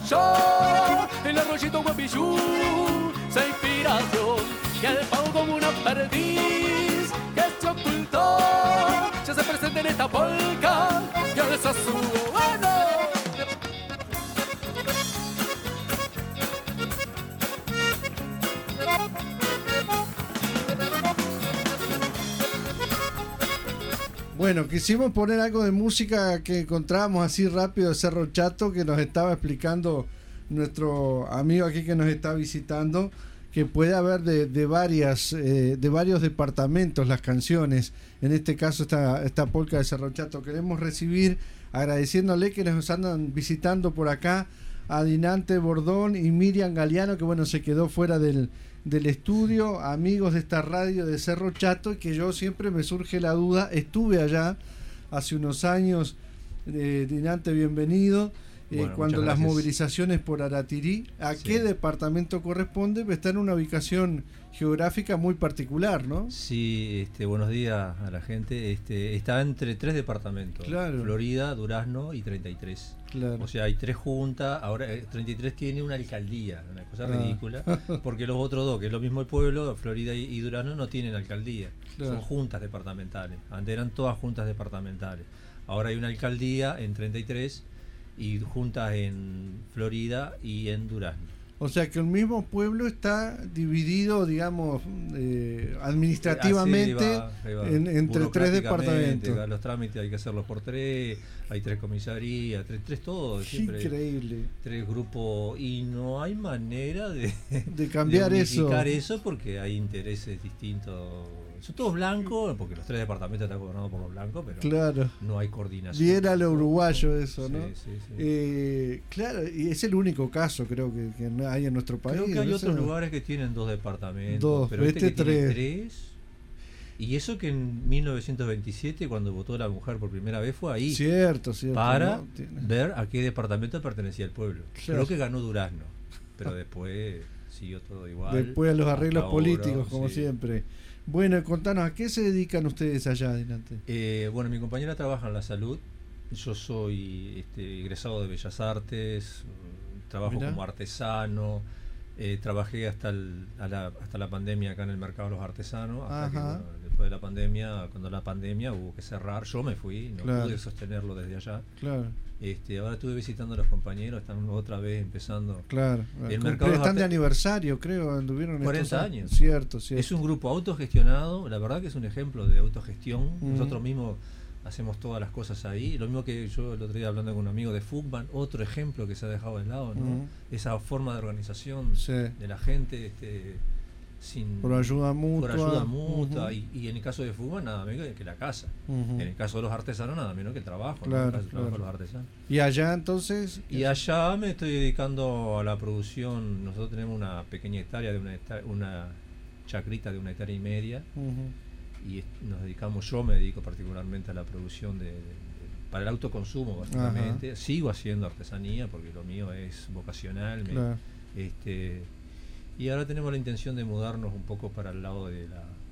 yo, el arroyito Guapillú, esa inspiración que el pavo como una perdiz que se ocultó, ya se presenta en esta polca y alza su bueno. Bueno, quisimos poner algo de música que encontramos así rápido de Cerro Chato, que nos estaba explicando nuestro amigo aquí que nos está visitando, que puede haber de varios departamentos las canciones. En este caso esta polca de Cerro Chato. Queremos recibir, agradeciéndole que nos andan visitando por acá, a Dinante Bordón y Miriam Galeano, que bueno, se quedó fuera del estudio, amigos de esta radio de Cerro Chato, y que yo siempre me surge la duda. Estuve allá hace unos años, Dinante, bienvenido, cuando las movilizaciones por Aratirí, ¿a qué departamento corresponde? Está en una ubicación geográfica muy particular, ¿no? Sí, buenos días a la gente. Está entre 3 departamentos, claro. Florida, Durazno y 33. Claro. O sea, hay 3 juntas. Ahora 33 tiene una alcaldía, una cosa ridícula, porque los otros 2, que es lo mismo el pueblo, Florida y Durazno, no tienen alcaldía. Claro. Son juntas departamentales. Antes eran todas juntas departamentales. Ahora hay una alcaldía en 33 y juntas en Florida y en Durazno. O sea que el mismo pueblo está dividido, digamos, administrativamente entre 3 departamentos. Los trámites hay que hacerlos por 3, hay 3 comisarías, 3 todo. Siempre increíble. 3 grupos y no hay manera de cambiar de eso porque hay intereses distintos. Son todos blancos, porque los 3 departamentos están gobernados por los blancos, pero claro, no hay coordinación. Bien a lo uruguayo eso, ¿no? Sí. Claro, y es el único caso, creo que hay en nuestro país. Creo que hay otros lugares que tienen 2 departamentos, pero que 3. Tiene 3. Y eso que en 1927, cuando votó la mujer por primera vez, fue ahí. Cierto. Para ver a qué departamento pertenecía el pueblo. Claro. Creo que ganó Durazno, pero después siguió todo igual. Después a los arreglos políticos, como siempre. Bueno, contanos, ¿a qué se dedican ustedes allá adelante? Bueno, mi compañera trabaja en la salud. Yo soy egresado de Bellas Artes, trabajo como artesano. Trabajé hasta la pandemia acá en el mercado de los artesanos, hasta que, bueno, después de la pandemia, cuando la pandemia hubo que cerrar, yo me fui, no pude sostenerlo desde allá. Claro. Ahora estuve visitando a los compañeros, están otra vez empezando. Claro. El mercado están de aniversario, creo, anduvieron 40 años. Cierto. Es un grupo autogestionado, la verdad que es un ejemplo de autogestión. Nosotros mismos hacemos todas las cosas ahí. Lo mismo que yo el otro día hablando con un amigo de Fugman, otro ejemplo que se ha dejado de lado, ¿no? Esa forma de organización de la gente, por ayuda mutua. Y en el caso de Fugman, nada menos que la casa. En el caso de los artesanos, nada menos que el trabajo. Claro, ¿no? El trabajo de los artesanos. ¿Y allá entonces? Y allá me estoy dedicando a la producción. Nosotros tenemos una pequeña hectárea, una chacrita de 1,5 hectáreas. Y nos dedicamos, yo me dedico particularmente a la producción para el autoconsumo, básicamente. Sigo haciendo artesanía porque lo mío es vocacional. Claro. Y ahora tenemos la intención de mudarnos un poco para el lado del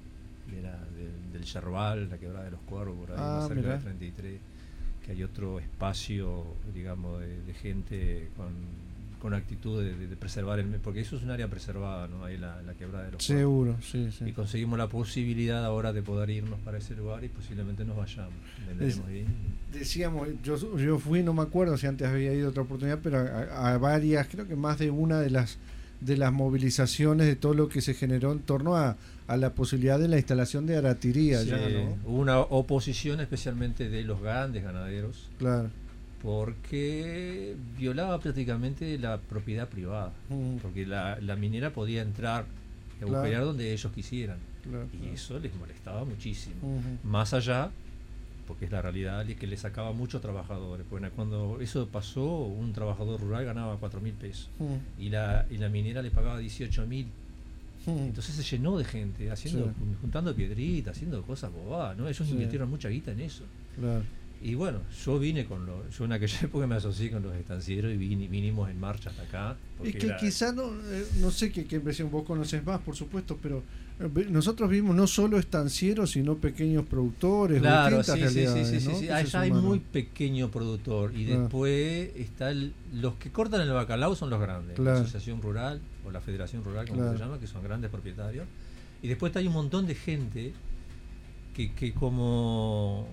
Yerbal, la Quebrada de los Cuervos, por ahí, cerca de 33, que hay otro espacio, digamos, de gente con actitud de preservar porque eso es un área preservada, ¿no? Ahí la Quebrada de los Seguro, Cuervos. Sí. Y conseguimos la posibilidad ahora de poder irnos para ese lugar y posiblemente nos vayamos. Decíamos, yo fui, no me acuerdo si antes había ido otra oportunidad, pero a varias, creo que más de una de las movilizaciones, de todo lo que se generó en torno a la posibilidad de la instalación de Aratirí allá, ¿no? Hubo una oposición especialmente de los grandes ganaderos. Claro. Porque violaba prácticamente la propiedad privada, porque la minera podía entrar y agujerear donde ellos quisieran, y eso les molestaba muchísimo. Más allá, porque es la realidad, es que le sacaba muchos trabajadores. Porque cuando eso pasó, un trabajador rural ganaba 4.000 pesos y la minera le pagaba 18.000. Entonces se llenó de gente juntando piedritas, haciendo cosas bobadas, ¿no? Ellos invirtieron mucha guita en eso. Y bueno, yo en aquella época me asocié con los estancieros y vinimos en marcha hasta acá. Es que quizá no sé qué impresión, vos conoces más, por supuesto, pero nosotros vimos no solo estancieros, sino pequeños productores. Claro, sí. Allá hay muy pequeño productor y después está los que cortan el bacalao son los grandes, la Asociación Rural o la Federación Rural, como se llama, que son grandes propietarios. Y después hay un montón de gente que como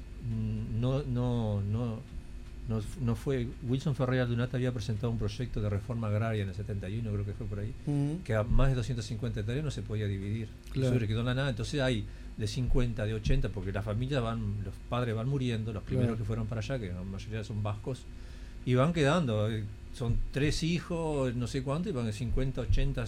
no fue. Wilson Ferreira Aldunate había presentado un proyecto de reforma agraria en el 71, creo que fue por ahí, que a más de 250 hectáreas no se podía dividir. Eso le quedó en la nada. Entonces hay de 50, de 80, porque las familias los padres van muriendo, los primeros que fueron para allá, que la mayoría son vascos, y van quedando. Son 3 hijos, no sé cuánto, y van de 50, 80,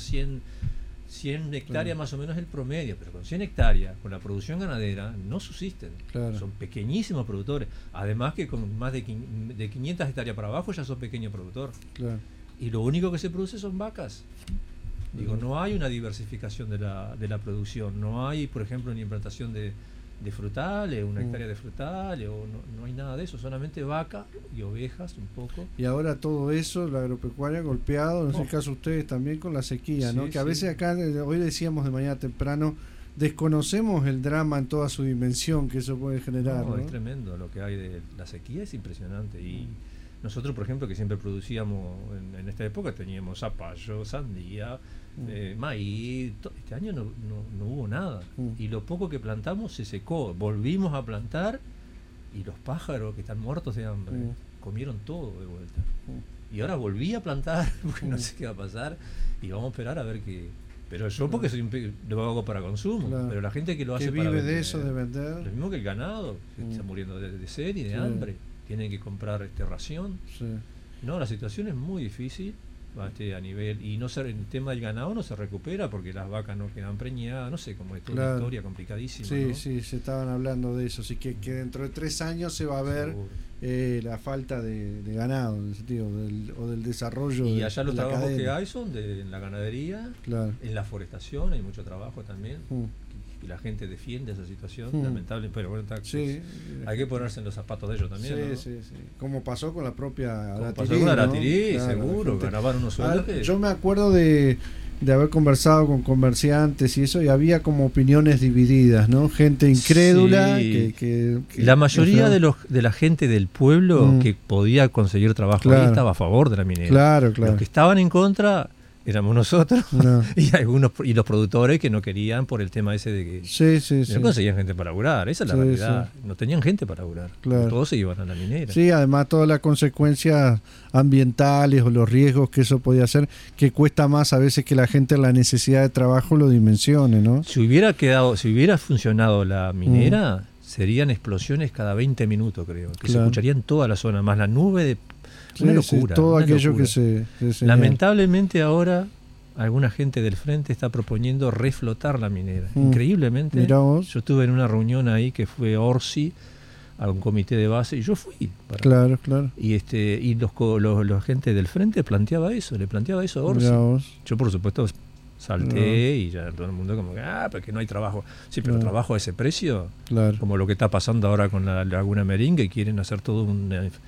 100 hectáreas más o menos el promedio, pero con 100 hectáreas, con la producción ganadera, no subsisten. Son pequeñísimos productores. Además que con más de 500 hectáreas para abajo ya son pequeños productores. Y lo único que se produce son vacas. Digo, no hay una diversificación de la producción. No hay, por ejemplo, una implantación de frutales, una hectárea de frutales, o no hay nada de eso, solamente vaca y ovejas un poco. Y ahora todo eso, la agropecuaria golpeado, en ese caso ustedes también con la sequía, ¿no? Que a veces acá, hoy decíamos de mañana temprano, desconocemos el drama en toda su dimensión que eso puede generar. ¿No? Es tremendo lo que hay de la sequía, es impresionante. Y nosotros, por ejemplo, que siempre producíamos en esta época, teníamos zapallo, sandía, maíz. Este año no hubo nada. Y lo poco que plantamos se secó. Volvimos a plantar y los pájaros que están muertos de hambre comieron todo de vuelta. Y ahora volví a plantar porque no sé qué va a pasar y vamos a esperar a ver qué. Pero yo porque lo hago para consumo, pero la gente que lo hace vive para vender, de eso, de vender. Lo mismo que el ganado, está muriendo de sed y de hambre. Tienen que comprar ración. No, la situación es muy difícil a nivel, y el tema del ganado no se recupera porque las vacas no quedan preñadas, no sé cómo es toda una historia complicadísima. Sí, se estaban hablando de eso, así que dentro de 3 años se va a ver la falta de ganado, en el sentido o del desarrollo. Y allá los trabajos que hay son en la ganadería, en la forestación hay mucho trabajo también. Y la gente defiende esa situación, lamentable, pero bueno, hay que ponerse en los zapatos de ellos también. Sí. Como pasó con la propia Aratirí, seguro, ganaban unos sueldos. Yo me acuerdo de haber conversado con comerciantes y eso, y había como opiniones divididas, ¿no? Gente incrédula. Que la mayoría de la gente del pueblo que podía conseguir trabajo ahí estaba a favor de la minera. Claro. Los que estaban en contra éramos nosotros y los productores que no querían por el tema ese de que no conseguían gente para laburar. Esa es la realidad. No tenían gente para laburar. Todos se iban a la minera. Sí, además todas las consecuencias ambientales o los riesgos que eso podía hacer, que cuesta más a veces que la gente la necesidad de trabajo lo dimensione, ¿no? Si hubiera funcionado la minera, serían explosiones cada 20 minutos, creo. Que se escucharía en toda la zona, más la nube de... Una locura. Todo aquello locura. Que se lamentablemente ahora alguna gente del frente está proponiendo reflotar la minera. Increíblemente. Yo estuve en una reunión ahí que fue Orsi, a un comité de base, y yo fui. Claro. Y la gente del frente le planteaba eso a Orsi. Yo por supuesto salté y ya todo el mundo como que, porque no hay trabajo. Sí, pero trabajo a ese precio, como lo que está pasando ahora con la Laguna Meringue, quieren hacer todo un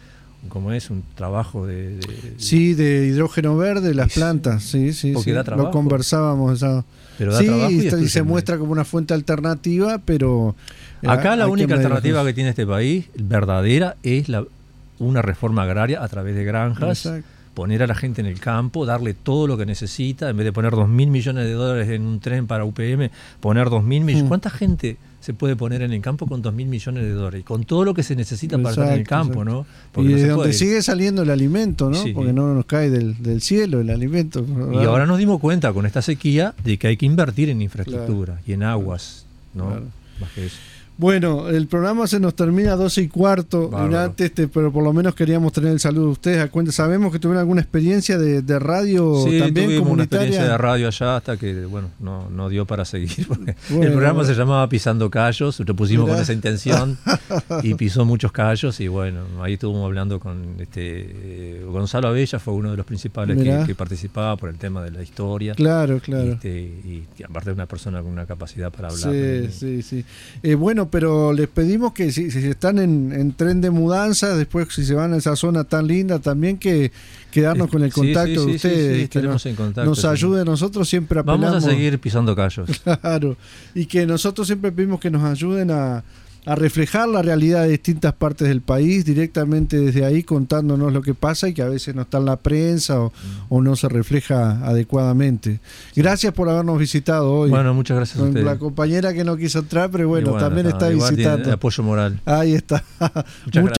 trabajo de hidrógeno verde, las plantas, sí, da trabajo. Lo conversábamos, pero da trabajo y se muestra como una fuente alternativa, pero acá la única alternativa que tiene este país verdadera es una reforma agraria a través de granjas. Exacto. Poner a la gente en el campo, darle todo lo que necesita, en vez de poner $2.000 millones en un tren para UPM, poner 2.000 millones. ¿Cuánta gente se puede poner en el campo con $2.000 millones? Y con todo lo que se necesita para estar en el campo, ¿no? Porque y de donde sigue saliendo el alimento, ¿no? Porque no nos cae del cielo el alimento, ¿verdad? Y ahora nos dimos cuenta con esta sequía de que hay que invertir en infraestructura y en aguas, ¿no? Más que eso. Bueno, el programa se nos termina a 12:15, pero por lo menos queríamos tener el saludo de ustedes. Sabemos que tuvieron alguna experiencia de radio también tuvimos comunitaria. Una experiencia de radio allá hasta que, no dio para seguir. Porque el programa se llamaba Pisando Callos, lo pusimos con esa intención y pisó muchos callos y ahí estuvimos hablando con Gonzalo Abella, fue uno de los principales que participaba por el tema de la historia. Claro. Y aparte de una persona con una capacidad para hablar. Sí. Bueno, Bueno, pero les pedimos que si están en tren de mudanza, después si se van a esa zona tan linda, también que quedarnos con el contacto de ustedes. Sí, estaremos en contacto. Nos ayude, nosotros siempre apelamos. Vamos a seguir pisando callos. Claro, y que nosotros siempre pedimos que nos ayuden a reflejar la realidad de distintas partes del país directamente desde ahí, contándonos lo que pasa y que a veces no está en la prensa o no se refleja adecuadamente. Gracias por habernos visitado hoy. Bueno, muchas gracias a ustedes. La compañera que no quiso entrar, pero bueno, también está visitando. Tiene apoyo moral. Ahí está. Muchas gracias.